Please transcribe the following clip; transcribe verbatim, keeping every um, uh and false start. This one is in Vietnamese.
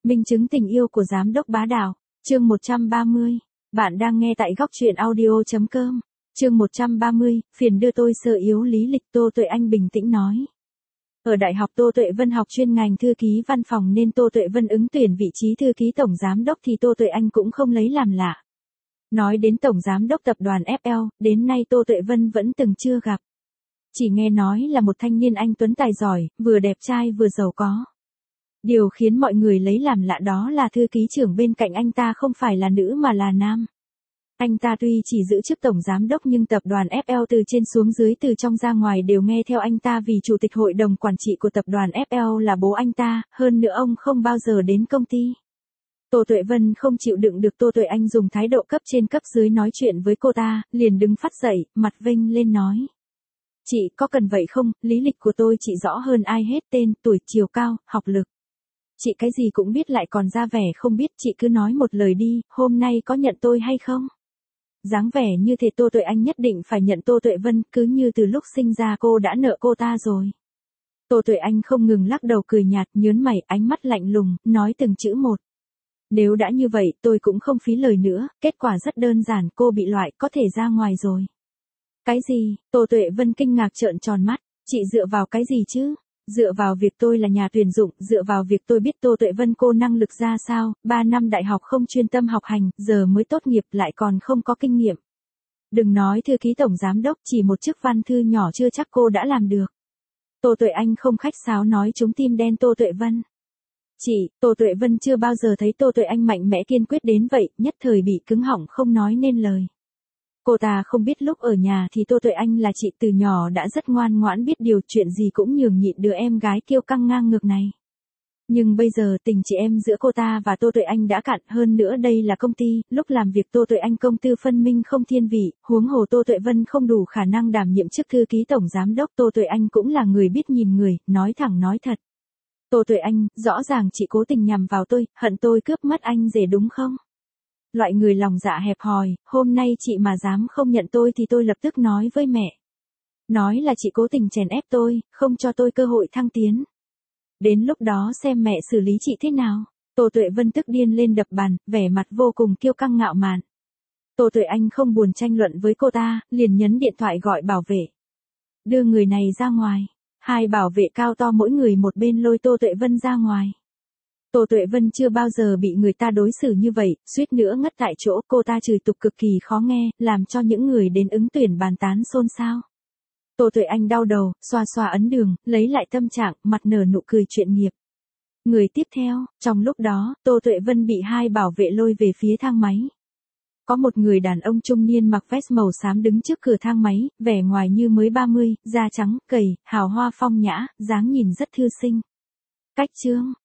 Minh chứng tình yêu của giám đốc bá đạo, chương một trăm ba mươi. Bạn đang nghe tại góc truyện audio chấm com. Chương một trăm ba mươi, phiền đưa tôi sơ yếu lý lịch. Tô Tuệ Anh bình tĩnh nói. Ở đại học Tô Tuệ Vân học chuyên ngành thư ký văn phòng nên Tô Tuệ Vân ứng tuyển vị trí thư ký tổng giám đốc thì Tô Tuệ Anh cũng không lấy làm lạ. Nói đến tổng giám đốc tập đoàn ép lờ, đến nay Tô Tuệ Vân vẫn từng chưa gặp. Chỉ nghe nói là một thanh niên anh tuấn tài giỏi, vừa đẹp trai vừa giàu có. Điều khiến mọi người lấy làm lạ đó là thư ký trưởng bên cạnh anh ta không phải là nữ mà là nam. Anh ta tuy chỉ giữ chức tổng giám đốc nhưng tập đoàn ép lờ từ trên xuống dưới từ trong ra ngoài đều nghe theo anh ta vì chủ tịch hội đồng quản trị của tập đoàn ép lờ là bố anh ta, hơn nữa ông không bao giờ đến công ty. Tô Tuệ Vân không chịu đựng được Tô Tuệ Anh dùng thái độ cấp trên cấp dưới nói chuyện với cô ta, liền đứng phát dậy, mặt vênh lên nói. Chị có cần vậy không, lý lịch của tôi chị rõ hơn ai hết, tên, tuổi, chiều cao, học lực. Chị cái gì cũng biết lại còn ra vẻ không biết, chị cứ nói một lời đi, hôm nay có nhận tôi hay không? Dáng vẻ như thế Tô Tuệ Anh nhất định phải nhận Tô Tuệ Vân, cứ như từ lúc sinh ra cô đã nợ cô ta rồi. Tô Tuệ Anh không ngừng lắc đầu cười nhạt, nhớn mày, ánh mắt lạnh lùng, nói từng chữ một. Nếu đã như vậy, tôi cũng không phí lời nữa, kết quả rất đơn giản, cô bị loại, có thể ra ngoài rồi. Cái gì? Tô Tuệ Vân kinh ngạc trợn tròn mắt, chị dựa vào cái gì chứ? Dựa vào việc tôi là nhà tuyển dụng, dựa vào việc tôi biết Tô Tuệ Vân cô năng lực ra sao, ba năm đại học không chuyên tâm học hành, giờ mới tốt nghiệp lại còn không có kinh nghiệm. Đừng nói thư ký tổng giám đốc, chỉ một chức văn thư nhỏ chưa chắc cô đã làm được. Tô Tuệ Anh không khách sáo nói trúng tim đen Tô Tuệ Vân. Chị, Tô Tuệ Vân chưa bao giờ thấy Tô Tuệ Anh mạnh mẽ kiên quyết đến vậy, nhất thời bị cứng họng không nói nên lời. Cô ta không biết lúc ở nhà thì Tô Tuệ Anh là chị từ nhỏ đã rất ngoan ngoãn biết điều, chuyện gì cũng nhường nhịn đứa em gái kiêu căng ngang ngược này. Nhưng bây giờ tình chị em giữa cô ta và Tô Tuệ Anh đã cạn, hơn nữa đây là công ty, lúc làm việc Tô Tuệ Anh công tư phân minh không thiên vị, huống hồ Tô Tuệ Vân không đủ khả năng đảm nhiệm chức thư ký tổng giám đốc, Tô Tuệ Anh cũng là người biết nhìn người, nói thẳng nói thật. Tô Tuệ Anh, rõ ràng chị cố tình nhằm vào tôi, hận tôi cướp mất anh rể đúng không? Loại người lòng dạ hẹp hòi, hôm nay chị mà dám không nhận tôi thì tôi lập tức nói với mẹ. Nói là chị cố tình chèn ép tôi, không cho tôi cơ hội thăng tiến. Đến lúc đó xem mẹ xử lý chị thế nào. Tô Tuệ Vân tức điên lên đập bàn, vẻ mặt vô cùng kiêu căng ngạo mạn. Tô Tuệ Anh không buồn tranh luận với cô ta, liền nhấn điện thoại gọi bảo vệ. Đưa người này ra ngoài. Hai bảo vệ cao to mỗi người một bên lôi Tô Tuệ Vân ra ngoài. Tô Tuệ Vân chưa bao giờ bị người ta đối xử như vậy, suýt nữa ngất tại chỗ, cô ta chửi tục cực kỳ khó nghe, làm cho những người đến ứng tuyển bàn tán xôn xao. Tô Tuệ Anh đau đầu, xoa xoa ấn đường, lấy lại tâm trạng, mặt nở nụ cười chuyện nghiệp. Người tiếp theo, trong lúc đó, Tô Tuệ Vân bị hai bảo vệ lôi về phía thang máy. Có một người đàn ông trung niên mặc vest màu xám đứng trước cửa thang máy, vẻ ngoài như mới ba mươi, da trắng, cầy, hào hoa phong nhã, dáng nhìn rất thư sinh. Cách chương,